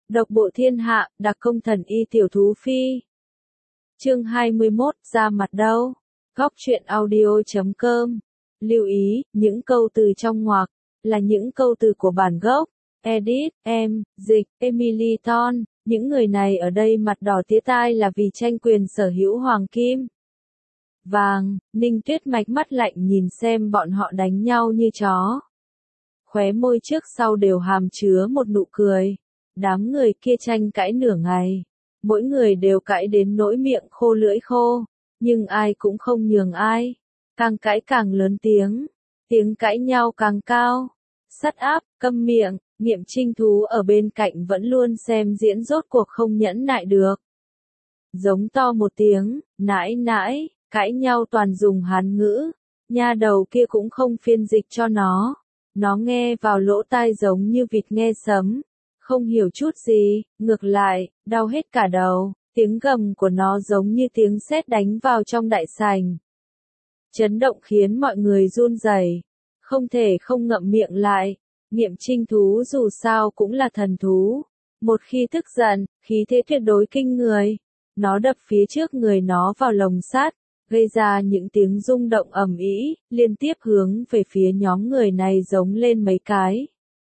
Độc bộ thiên hạ, đặc công thần y tiểu thú phi. Chương 21, ra mặt đâu? Góc truyện audio.com. Lưu ý, những câu từ trong ngoặc là những câu từ của bản gốc. Edit, dịch, Emily Ton. Những người này ở đây mặt đỏ tía tai là vì tranh quyền sở hữu hoàng kim vàng. Ninh Tuyết Mạch mắt lạnh nhìn xem bọn họ đánh nhau như chó. Khóe môi trước sau đều hàm chứa một nụ cười. Đám người kia tranh cãi nửa ngày. Mỗi người đều cãi đến nỗi miệng khô lưỡi khô. Nhưng ai cũng không nhường ai. Càng cãi càng lớn tiếng. Tiếng cãi nhau càng cao. Sắt áp, câm miệng. Nghiệm Trinh Thú ở bên cạnh vẫn luôn xem diễn rốt cuộc không nhẫn nại được. Giống to một tiếng, nãi nãi, cãi nhau toàn dùng Hán ngữ. Nha đầu kia cũng không phiên dịch cho nó. Nó nghe vào lỗ tai giống như vịt nghe sấm. Không hiểu chút gì, ngược lại, đau hết cả đầu. Tiếng gầm của nó giống như tiếng sét đánh vào trong đại sảnh. Chấn động khiến mọi người run rẩy, không thể không ngậm miệng lại. Nghiệm Trinh Thú dù sao cũng là thần thú. Một khi tức giận, khí thế tuyệt đối kinh người. Nó đập phía trước người nó vào lồng sắt, gây ra những tiếng rung động ầm ĩ, liên tiếp hướng về phía nhóm người này giống lên mấy cái.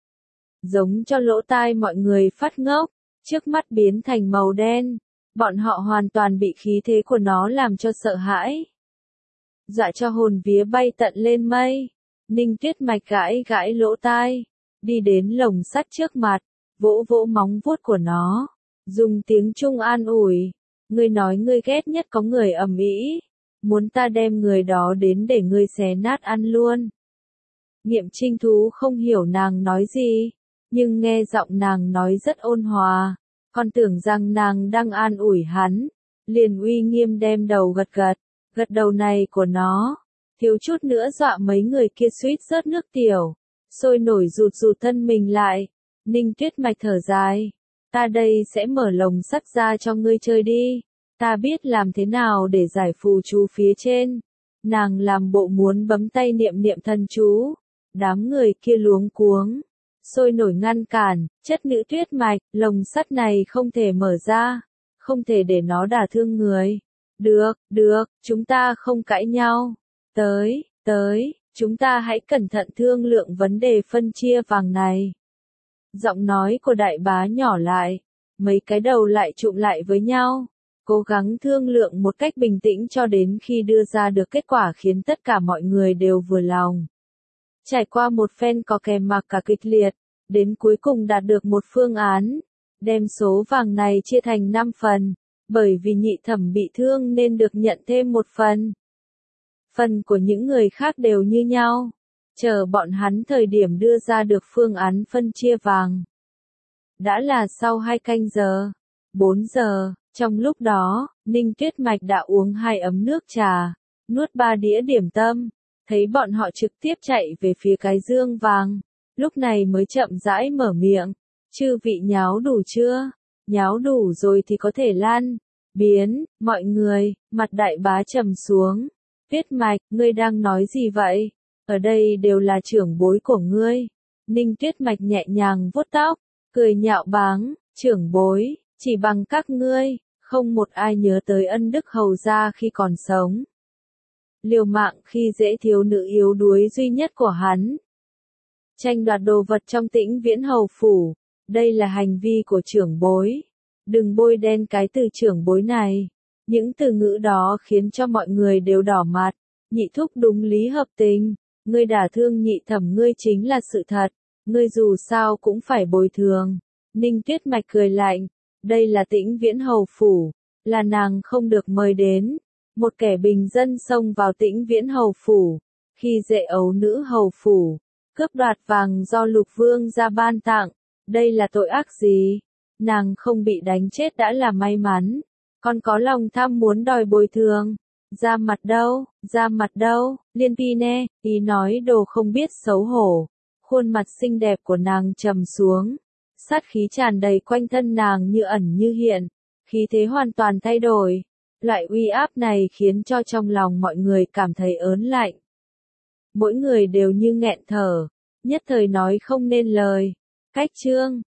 Giống cho lỗ tai mọi người phát ngốc, trước mắt biến thành màu đen. Bọn họ hoàn toàn bị khí thế của nó làm cho sợ hãi. Dọa cho hồn vía bay tận lên mây. Ninh Tuyết Mạch gãi gãi lỗ tai, đi đến lồng sắt trước mặt, vỗ vỗ móng vuốt của nó, dùng tiếng Trung an ủi. Ngươi nói ngươi ghét nhất có người ầm ĩ, muốn ta đem người đó đến để ngươi xé nát ăn luôn. Nghiệm Trinh Thú không hiểu nàng nói gì, nhưng nghe giọng nàng nói rất ôn hòa, còn tưởng rằng nàng đang an ủi hắn, liền uy nghiêm đem đầu gật đầu này của nó, thiếu chút nữa dọa mấy người kia suýt rớt nước tiểu, sôi nổi rụt thân mình lại. Ninh Tuyết Mạch thở dài, ta đây sẽ mở lồng sắt ra cho ngươi chơi đi, ta biết làm thế nào để giải phù chú phía trên. Nàng làm bộ muốn bấm tay niệm thần chú, đám người kia luống cuống, sôi nổi ngăn cản. Chất nữ Tuyết Mạch, lồng sắt này không thể mở ra, không thể để nó đả thương người. Được, chúng ta không cãi nhau. Tới, chúng ta hãy cẩn thận thương lượng vấn đề phân chia vàng này. Giọng nói của đại bá nhỏ lại, mấy cái đầu lại chụm lại với nhau, cố gắng thương lượng một cách bình tĩnh cho đến khi đưa ra được kết quả khiến tất cả mọi người đều vừa lòng. Trải qua một phen có kèm mặc cả kịch liệt, đến cuối cùng đạt được một phương án, đem số vàng này chia thành 5 phần, bởi vì nhị thẩm bị thương nên được nhận thêm một phần. Phần của những người khác đều như nhau, chờ bọn hắn thời điểm đưa ra được phương án phân chia vàng. Đã là sau 2 canh giờ, 4 giờ, trong lúc đó, Ninh Tuyết Mạch đã uống 2 ấm nước trà, nuốt 3 đĩa điểm tâm, thấy bọn họ trực tiếp chạy về phía cái dương vàng, lúc này mới chậm rãi mở miệng, chư vị nháo đủ chưa? Nháo đủ rồi thì có thể lan. Biến, mọi người, mặt đại bá trầm xuống. Tuyết Mạch, ngươi đang nói gì vậy? Ở đây đều là trưởng bối của ngươi. Ninh Tuyết Mạch nhẹ nhàng vuốt tóc, cười nhạo báng, trưởng bối, chỉ bằng các ngươi, không một ai nhớ tới ân đức hầu gia khi còn sống. Liều mạng khi dễ thiếu nữ yếu đuối duy nhất của hắn. Tranh đoạt đồ vật trong Tĩnh Viễn hầu phủ, đây là hành vi của trưởng bối. Đừng bôi đen cái từ trưởng bối này. Những từ ngữ đó khiến cho mọi người đều đỏ mặt. Nhị thúc đúng lý hợp tình, ngươi đả thương nhị thẩm ngươi chính là sự thật, ngươi dù sao cũng phải bồi thường. Ninh Tuyết Mạch cười lạnh, đây là Tĩnh Viễn hầu phủ, là nàng không được mời đến. Một kẻ bình dân xông vào Tĩnh Viễn hầu phủ, khi dễ ấu nữ hầu phủ, cướp đoạt vàng do Lục Vương gia ban tặng, đây là tội ác gì? Nàng không bị đánh chết đã là may mắn, còn có lòng tham muốn đòi bồi thường. Ra mặt đâu, Liên Pine, ý nói đồ không biết xấu hổ. Khuôn mặt xinh đẹp của nàng trầm xuống, sát khí tràn đầy quanh thân nàng như ẩn như hiện, khí thế hoàn toàn thay đổi. Loại uy áp này khiến cho trong lòng mọi người cảm thấy ớn lạnh. Mỗi người đều như nghẹn thở, nhất thời nói không nên lời. Cách chương